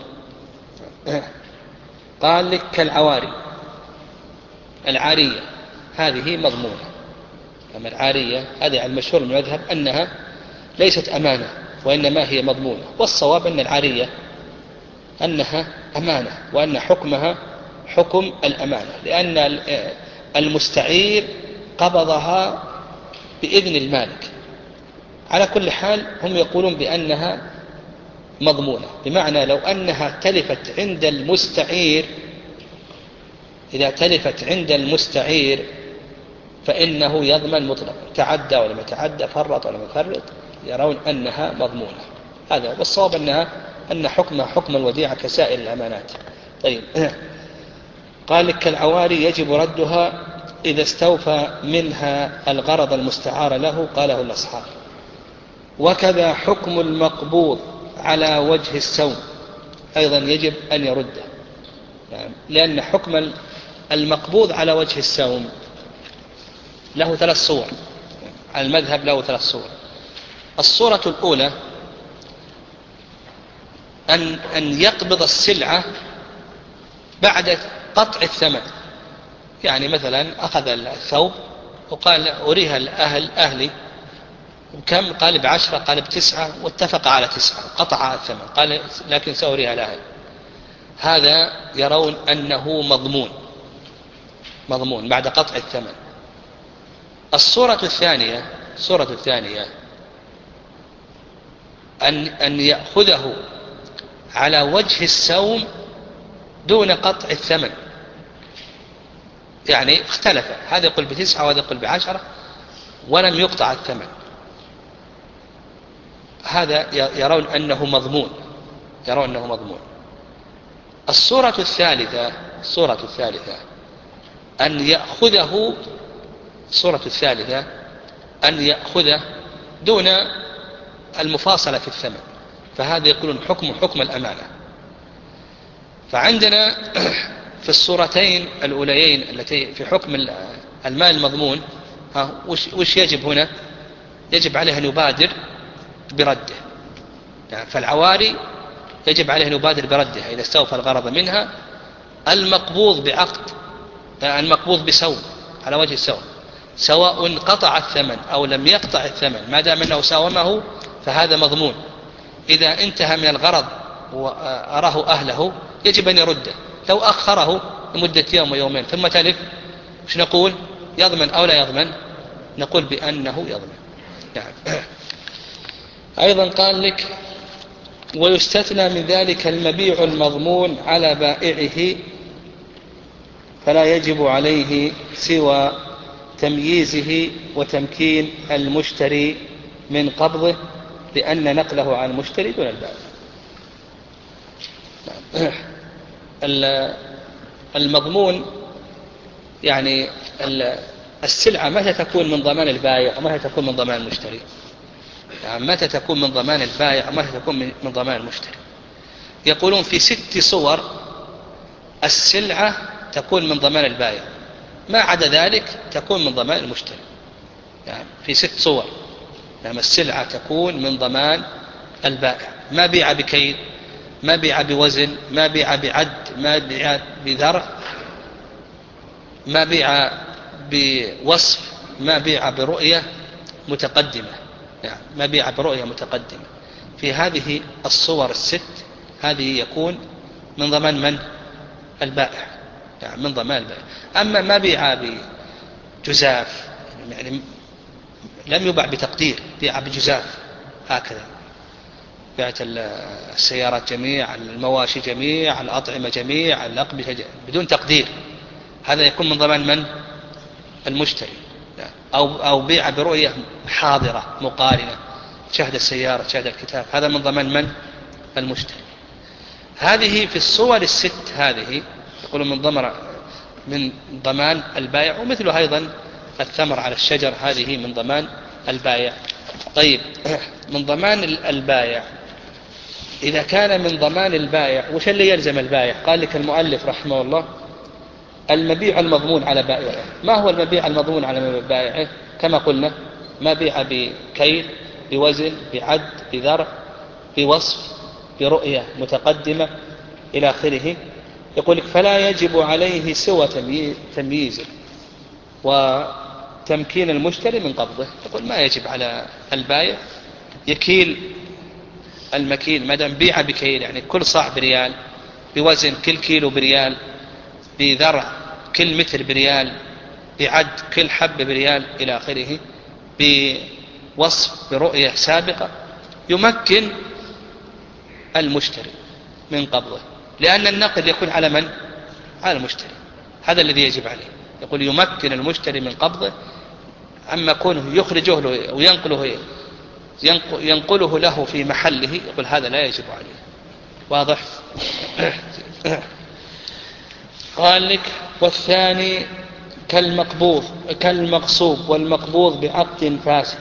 قال لك كالعواري. العارية هذه مضمونة، أما العارية هذه المشهور من المذهب أنها ليست أمانة وإنما هي مضمونة، والصواب أن العارية أنها أمانة وأن حكمها حكم الأمانة، لأن المستعير قبضها بإذن المالك. على كل حال هم يقولون بأنها مضمونة، بمعنى لو أنها تلفت عند المستعير، إذا تلفت عند المستعير فإنه يضمن مطلقا، تعدى ولم يتعدى، فرط ولم يفرط، يرون أنها مضمونة. هذا والصواب أنها أن حكمها حكم الوديعة كسائر الأمانات. طيب، قال لك كالعواري يجب ردها إذا استوفى منها الغرض المستعار له، قاله الأصحاب. وكذا حكم المقبوض على وجه السوم أيضا يجب أن يرده، يعني لأن حكم المقبوض على وجه السوم له ثلاث صور. على المذهب له ثلاث صور. الصورة الأولى أن, أن يقبض السلعة بعد قطع الثمن. يعني مثلا أخذ الثوب وقال أريها الأهل أهلي كم؟ قال بعشرة، قال بتسعة، واتفق على تسعة، قطع الثمن، قال لكن سأريها الأهل. هذا يرون أنه مضمون مضمون بعد قطع الثمن. الصورة الثانية الصورة الثانية أن, أن يأخذه على وجه السوم دون قطع الثمن، يعني اختلف، هذا يقول بتسعة وهذا يقول بعشرة ولم يقطع الثمن، هذا يرون أنه مضمون يرون أنه مضمون. الصورة الثالثة الصورة الثالثة أن يأخذه الصورة الثالثة أن يأخذه دون المفاصلة في الثمن، فهذا يقولون حكم حكم الأمانة. فعندنا في الصورتين الأوليين التي في حكم المال المضمون، ها وش, وش يجب هنا؟ يجب عليه أن يبادر برده. يعني فالعواري يجب عليه أن يبادر بردها إذا استوفى الغرض منها. المقبوض بعقد، المقبوض بسوم على وجه السوم، سواء قطع الثمن أو لم يقطع الثمن، ما دام أنه ساومه فهذا مضمون. إذا انتهى من الغرض وأراه أهله يجب أن يرده. لو أخره لمدة يوم ويومين ثم تلف، مش نقول يضمن أو لا يضمن؟ نقول بأنه يضمن. يعني أيضا قال لك ويستثنى من ذلك المبيع المضمون على بائعه، فلا يجب عليه سوى تمييزه وتمكين المشتري من قبضه، لأن نقله عن المشتري دون البائع. المضمون يعني السلعة متى تكون من ضمان البائع ومتى تكون من ضمان المشتري؟ يعني متى تكون من ضمان البائع ومتى تكون من ضمان المشتري؟ يقولون في ست صور السلعة تكون من ضمان البائع، ما عدا ذلك تكون من ضمان المشتري. يعني في ست صور يعني السلعة تكون من ضمان البائع: ما بيع بكيل، ما بيع بوزن، ما بيع بعد، ما بيع بذرع، ما بيع بوصف، ما بيع برؤية متقدمة. يعني ما بيع برؤية متقدمة. في هذه الصور الست هذه يكون من ضمان من؟ البائع. يعني من ضمان البائع. أما ما بيع بجزاف يعني لم يباع بتقدير، بيع بجزاف هكذا، بعت السيارات جميع، المواشي جميع، الأطعمة جميع، الأقمشة جميع بدون تقدير، هذا يكون من ضمان من؟ المشتري. أو, أو بيع برؤية حاضرة مقارنة، شهد السيارة شهد الكتاب، هذا من ضمان من؟ المشتري. هذه في الصور الست هذه يقولون من ضمن من ضمان البائع. ومثله أيضا الثمر على الشجر، هذه من ضمان البائع. طيب، من ضمان البائع إذا كان من ضمان البائع وش اللي يلزم البائع؟ قال لك المؤلف رحمه الله: المبيع المضمون على بائعه. ما هو المبيع المضمون على بائعه؟ كما قلنا: ما بيع بكيل، بوزن، بعد، بذرع، بوصف، برؤية متقدمة إلى آخره. يقول لك: فلا يجب عليه سوى تمييز وتمكين المشتري من قبضه. يقول ما يجب على البائع يكيل المكيل، ما دام بيع بكيل يعني كل صاع بريال، بوزن كل كيلو بريال، بذرع كل متر بريال، بعد كل حبة بريال إلى آخره، بوصف برؤية سابقة، يمكن المشتري من قبضه، لأن النقد يكون على من؟ على المشتري. هذا الذي يجب عليه. يقول يمكن المشتري من قبضه. أما كونه يخرجه له وينقله ينقله له في محله، يقول هذا لا يجب عليه. واضح؟ قال لك: والثاني كالمقبوض كالمغصوب والمقبوض بعقد فاسد.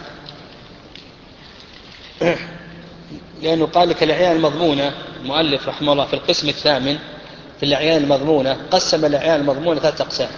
لأنه قال لك الأعيان المضمونة، المؤلف رحمه الله في القسم الثامن في الأعيان المضمونة قسم الأعيان المضمونة ثلاثة أقسام.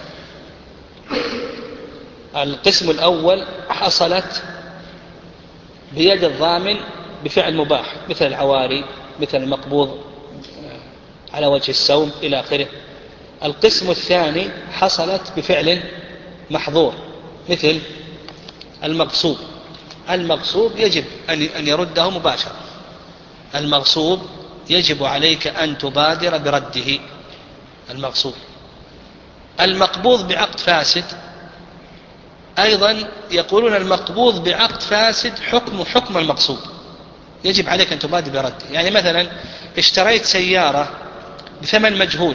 القسم الأول حصلت بيد الضامن بفعل مباح، مثل العواري، مثل المقبوض على وجه السوم إلى آخره. القسم الثاني حصلت بفعل محظور، مثل المغصوب. المغصوب يجب أن يرده مباشرة. المغصوب يجب عليك أن تبادر برده. المغصوب. المقبوض بعقد فاسد أيضا يقولون المقبوض بعقد فاسد حكم حكم المغصوب، يجب عليك أن تبادر برده. يعني مثلا اشتريت سيارة بثمن مجهول،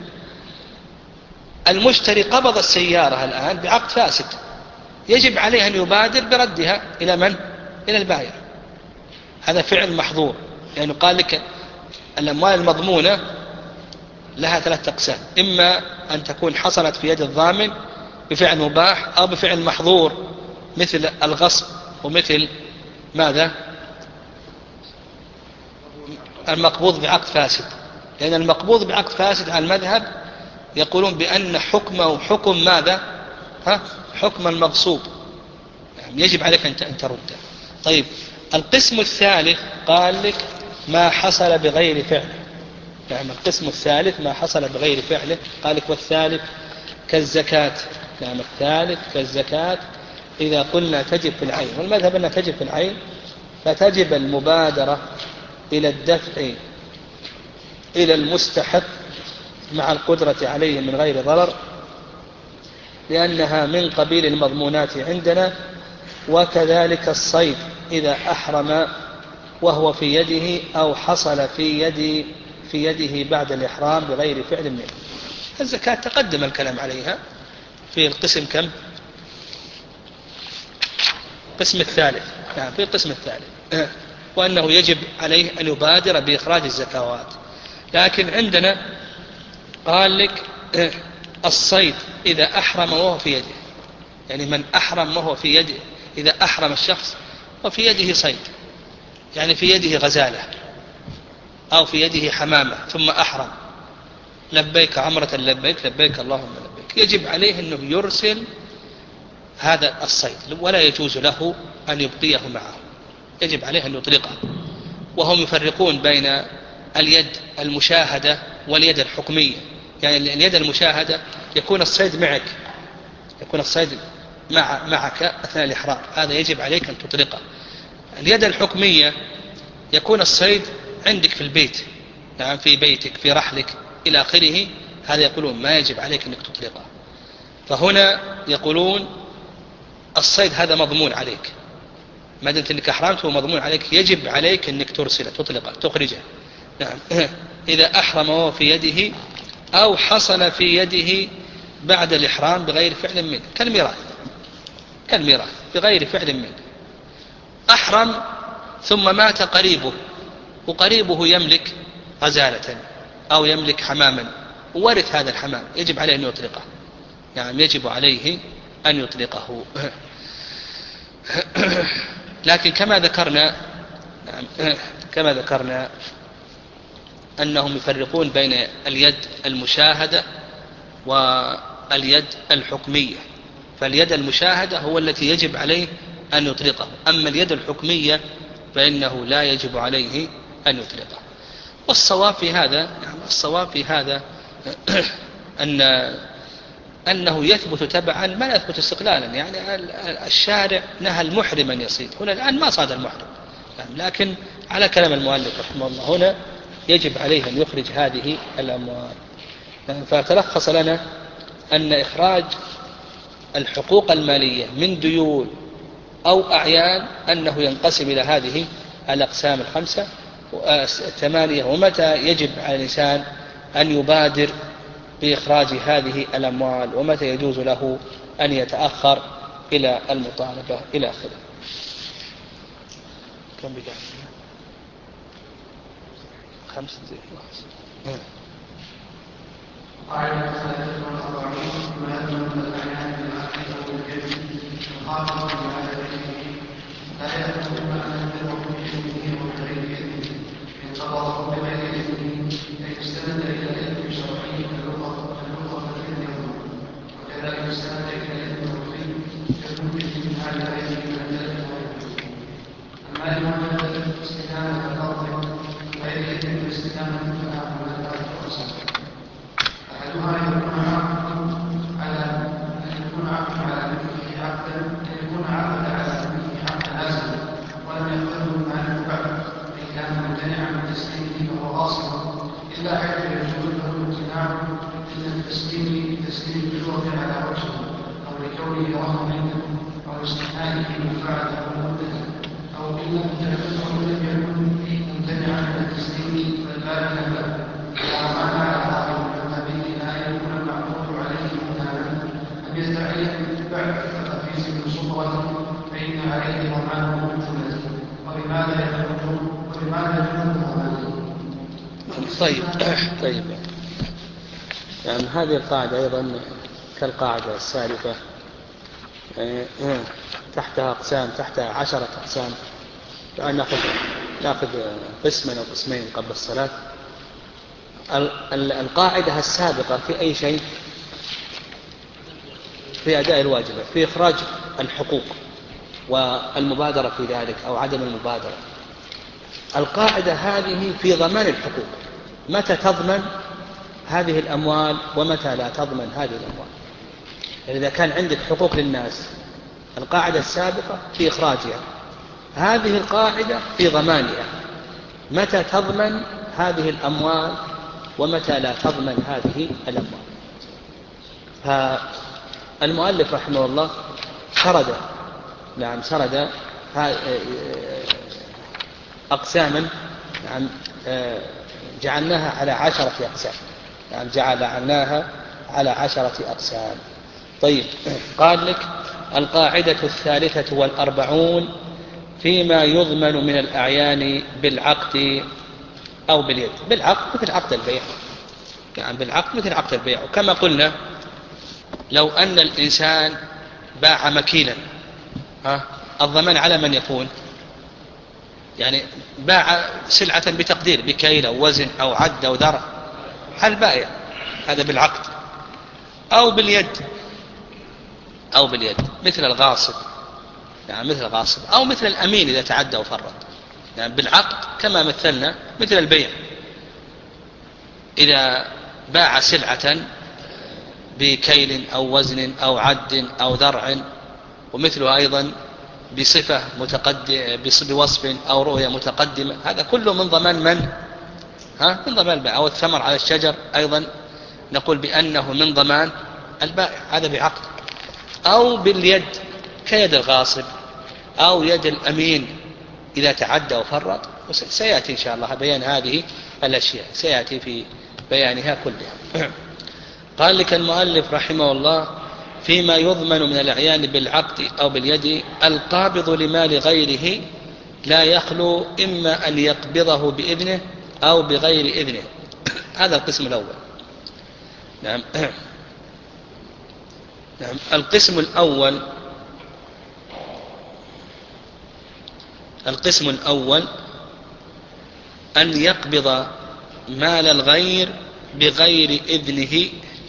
المشتري قبض السيارة الآن بعقد فاسد، يجب عليه أن يبادر بردها إلى من؟ إلى البائع. هذا فعل محظور. يعني قال لك الأموال المضمونة لها ثلاثة أقسام: إما أن تكون حصلت في يد الضامن بفعل مباح، أو بفعل محظور مثل الغصب، ومثل ماذا؟ المقبوض بعقد فاسد. لأن المقبوض بعقد فاسد على المذهب يقولون بأن حكمه حكم ماذا؟ ها؟ حكم المغصوب، يعني يجب عليك أن ترده. طيب، القسم الثالث قال لك ما حصل بغير فعله. يعني القسم الثالث ما حصل بغير فعله. قال لك: والثالث كالزكاة. يعني الثالث كالزكاة إذا قلنا تجب في العين، والمذهب أنها تجب في العين، فتجب المبادرة إلى الدفع إلى المستحق مع القدرة عليه من غير ضرر، لأنها من قبيل المضمونات عندنا. وكذلك الصيد إذا أحرم وهو في يده أو حصل في يد في يده بعد الإحرام بغير فعل منه. الزكاة تقدم الكلام عليها في القسم كم؟ القسم الثالث. نعم، في القسم الثالث، وأنه يجب عليه أن يبادر بإخراج الزكوات. لكن عندنا قال لك الصيد إذا أحرم وهو في يده، يعني من أحرم وهو في يده، إذا أحرم الشخص وفي يده صيد، يعني في يده غزالة أو في يده حمامة ثم أحرم، لبيك عمرة لبيك لبيك اللهم لبيك، يجب عليه أنه يرسل هذا الصيد ولا يجوز له أن يبقيه معه، يجب عليه أن يطلقه. وهم يفرقون بين اليد المشاهدة واليد الحكمية. يعني اليد المشاهدة يكون الصيد معك، يكون الصيد مع معك أثناء الإحرام، هذا يجب عليك أن تطلقه. اليد الحكمية يكون الصيد عندك في البيت، نعم في بيتك في رحلك إلى آخره، هذا يقولون ما يجب عليك أنك تطلقه. فهنا يقولون الصيد هذا مضمون عليك، ما دمت أنك أحرمت هو مضمون عليك، يجب عليك أنك ترسله تطلقه تخرجه. نعم إذا أحرم وهو في يده أو حصل في يده بعد الإحرام بغير فعل منه، كالميراث، كالميراث بغير فعل منه. أحرم ثم مات قريبه، وقريبه يملك غزالة أو يملك حماما وورث هذا الحمام، يجب عليه أن يطلقه، يعني يجب عليه أن يطلقه. لكن كما ذكرنا كما ذكرنا أنهم يفرقون بين اليد المشاهدة واليد الحكمية، فاليد المشاهدة هو التي يجب عليه أن يطلقه، أما اليد الحكمية فإنه لا يجب عليه أن يطلقه. والصواب في هذا يعني الصواب في هذا أن أنه يثبت تبعا ما يثبت استقلالا. يعني الشارع نهى المحرم أن يصيد، هنا الآن ما صاد المحرم، لكن على كلام المؤلف رحمه الله هنا يجب عليه أن يخرج هذه الأموال. فتلخص لنا أن إخراج الحقوق المالية من ديون أو أعيان أنه ينقسم إلى هذه الأقسام الخمسة الثمانية، ومتى يجب على الإنسان أن يبادر بإخراج هذه الأموال، ومتى يجوز له أن يتأخر إلى المطالبة إلى آخره. كم بدأ؟ خمسة زي الله. قاعدة ثلاثة وأربعين ما يضمن من الأعيان بالعقل أو بالجد الخاطر بهذا العلم لا يأخذ بما أنزله بإذنه وبغير إذنه إن قضاه بغير إذنه أي استند إلى الإذن الشرعي كاللغة كاللغة الإذن، وكذلك استند إلى الإذن الوفي يكون بإذن هذا الإذن من الإذن وغيره. أما إن وجد استدامة الأرض غير إذن الاستدامة فلا من الأرض أصلا. أحدها أن يكون عقد على أن يكون عقد على مثله عقدا أن يكون عقد على مثله عقدا لازما ولم يقبله المالك بعد، إن كان ممتنعا من تسليمه فهو غاصب، إلا حيث يجوز له الامتناع من التسليم تسليم بالوضع على وجهه أو لكونه رهن عنده أو استثنائه من فعله مدة أو إن لم يكن ممتنعا من التسليم فالباقي له وما على هذا يكون المعقود عليه مهانا أن يستعين بعد التخفيف من صفوة فإن عليه ضمانه بالجملة. ولماذا يخرج ولماذا يكون ضمانه؟ طيب طيب يعني هذه القاعدة أيضا كالقاعدة السالفة تحتها أقسام، تحتها عشرة أقسام. يعني نأخذ نأخذ قسما أو قسمين قبل الصلاة. القاعدة السابقة في أي شيء في أداء الواجبات، في إخراج الحقوق والمبادرة في ذلك أو عدم المبادرة. القاعدة هذه في ضمان الحقوق، متى تضمن هذه الأموال ومتى لا تضمن هذه الأموال. يعني إذا كان عندك حقوق للناس القاعدة السابقة في إخراجها، هذه القاعدة في ضمانها، متى تضمن هذه الأموال ومتى لا تضمن هذه الأموال. فالمؤلف رحمه الله سرد نعم سرد أقساما نعم جعلناها على عشرة أقسام، نعم جعلناها على عشرة أقسام. طيب قال لك القاعدة الثالثة والأربعون فيما يضمن من الأعيان بالعقد أو باليد. بالعقد مثل عقد البيع، يعني بالعقد مثل عقد البيع. وكما قلنا لو أن الإنسان باع مكيلا، ها الضمان على من يكون؟ يعني باع سلعة بتقدير بكيل أو وزن أو عد أو ذرع، على البائع، هذا بالعقد. أو باليد، أو باليد مثل الغاصب، يعني مثل الغاصب، أو مثل الأمين إذا تعدى وفرط، يعني بالعقد كما مثلنا مثل البيع. إذا باع سلعة بكيل أو وزن أو عد أو ذرع، ومثله أيضا بصفة متقدمة بوصف أو رؤية متقدمة، هذا كله من ضمان من؟ ها من ضمان البائع. أو الثمر على الشجر أيضا نقول بأنه من ضمان البائع، هذا بعقد. أو باليد كيد الغاصب، أو يد الأمين إذا تعدى وفرط. سيأتي إن شاء الله بيان هذه الأشياء، سيأتي في بيانها كلها. قال لك المؤلف رحمه الله: فيما يضمن من الأعيان بالعقد أو باليد، القابض لمال غيره لا يخلو إما أن يقبضه بإذنه أو بغير إذنه. هذا القسم الأول. نعم. نعم. القسم الأول القسم الأول أن يقبض مال الغير بغير إذنه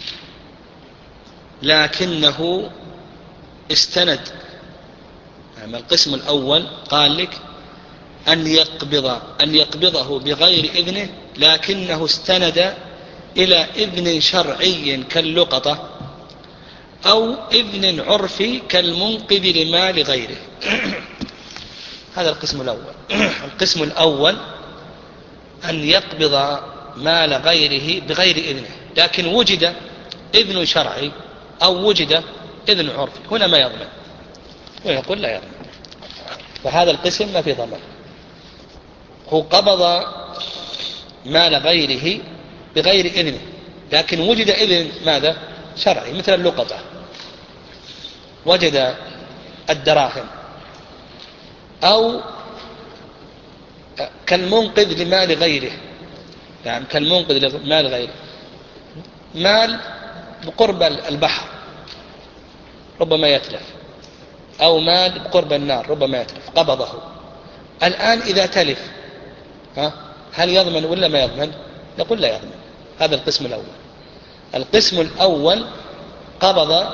لكنه استند. يعني القسم الأول قال لك أن يقبض أن يقبضه بغير إذنه لكنه استند إلى إذن شرعي كاللقطة، أو إذن عرفي كالمنقذ لمال غيره. هذا القسم الأول. القسم الأول أن يقبض مال غيره بغير إذنه، لكن وجد إذن شرعي أو وجد إذن عرفي، هنا ما يضمن، ويقول لا يضمن. فهذا القسم ما في ضمان. هو قبض مال غيره بغير إذنه، لكن وجد إذن ماذا؟ شرعي، مثل اللقطة، وجد الدراهم، أو كالمنقذ لمال غيره، يعني كالمنقذ لمال غيره، مال بقرب البحر ربما يتلف، أو مال بقرب النار ربما يتلف، قبضه. الآن إذا تلف، ها هل يضمن ولا ما يضمن؟ نقول لا يضمن. هذا القسم الأول. القسم الأول قبض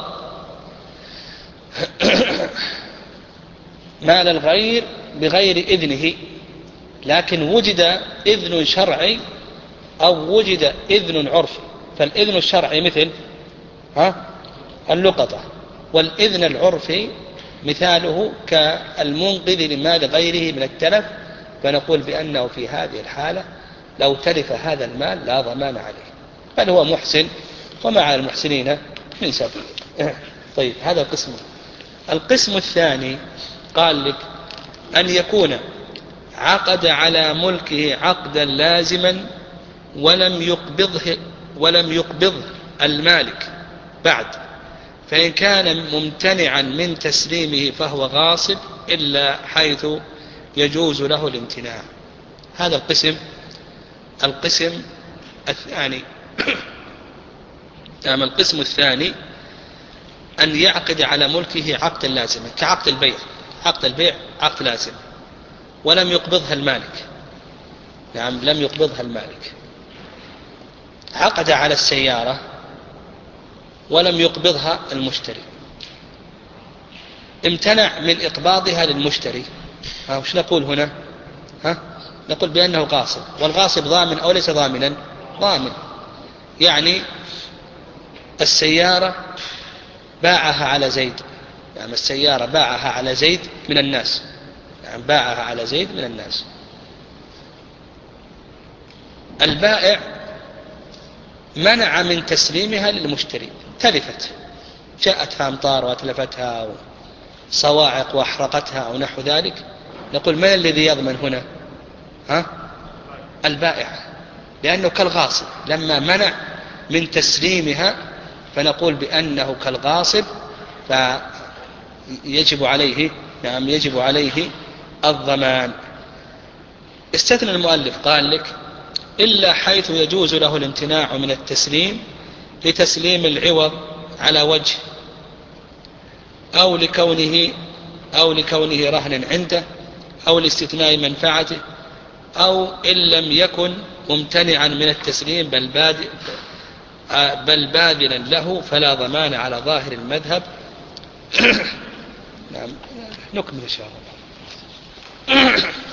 مال الغير بغير إذنه، لكن وجد إذن شرعي أو وجد إذن عرفي. فالإذن الشرعي مثل ها اللقطة، والإذن العرفي مثاله كالمنقذ لمال غيره من التلف. فنقول بأنه في هذه الحالة لو تلف هذا المال لا ضمان عليه، بل هو محسن وما على المحسنين من سبيل. طيب، هذا القسم. القسم الثاني قال لك أن يكون عقد على ملكه عقدا لازما ولم يقبضه ولم يقبضه المالك بعد، فإن كان ممتنعا من تسليمه فهو غاصب إلا حيث يجوز له الامتناع. هذا القسم القسم الثاني. أما القسم الثاني أن يعقد على ملكه عقدا لازما كعقد البيع. عقد البيع عقد لازم ولم يقبضها المالك. نعم، لم يقبضها المالك. عقد على السيارة ولم يقبضها المشتري، امتنع من إقباضها للمشتري. ها وش نقول هنا؟ ها نقول بأنه غاصب. والغاصب ضامن أو ليس ضامنا؟ ضامن. يعني السيارة باعها على زيد، يعني السيارة باعها على زيد من الناس، يعني باعها على زيد من الناس. البائع منع من تسليمها للمشتري، تلفت، جاءتها أمطار وأتلفتها صواعق وأحرقتها أو نحو ذلك. نقول من الذي يضمن هنا؟ ها؟ البائع، لأنه كالغاصب لما منع من تسليمها، فنقول بأنه كالغاصب، فيجب عليه نعم يجب عليه الضمان. استثنى المؤلف قال لك إلا حيث يجوز له الامتناع من التسليم لتسليم العوض على وجه أو لكونه أو لكونه رهنا عنده أو لاستثناء منفعته، أو إن لم يكن ممتنعا من التسليم بل بادئ بل باذلا له فلا ضمان على ظاهر المذهب. نعم نكمل إن شاء الله.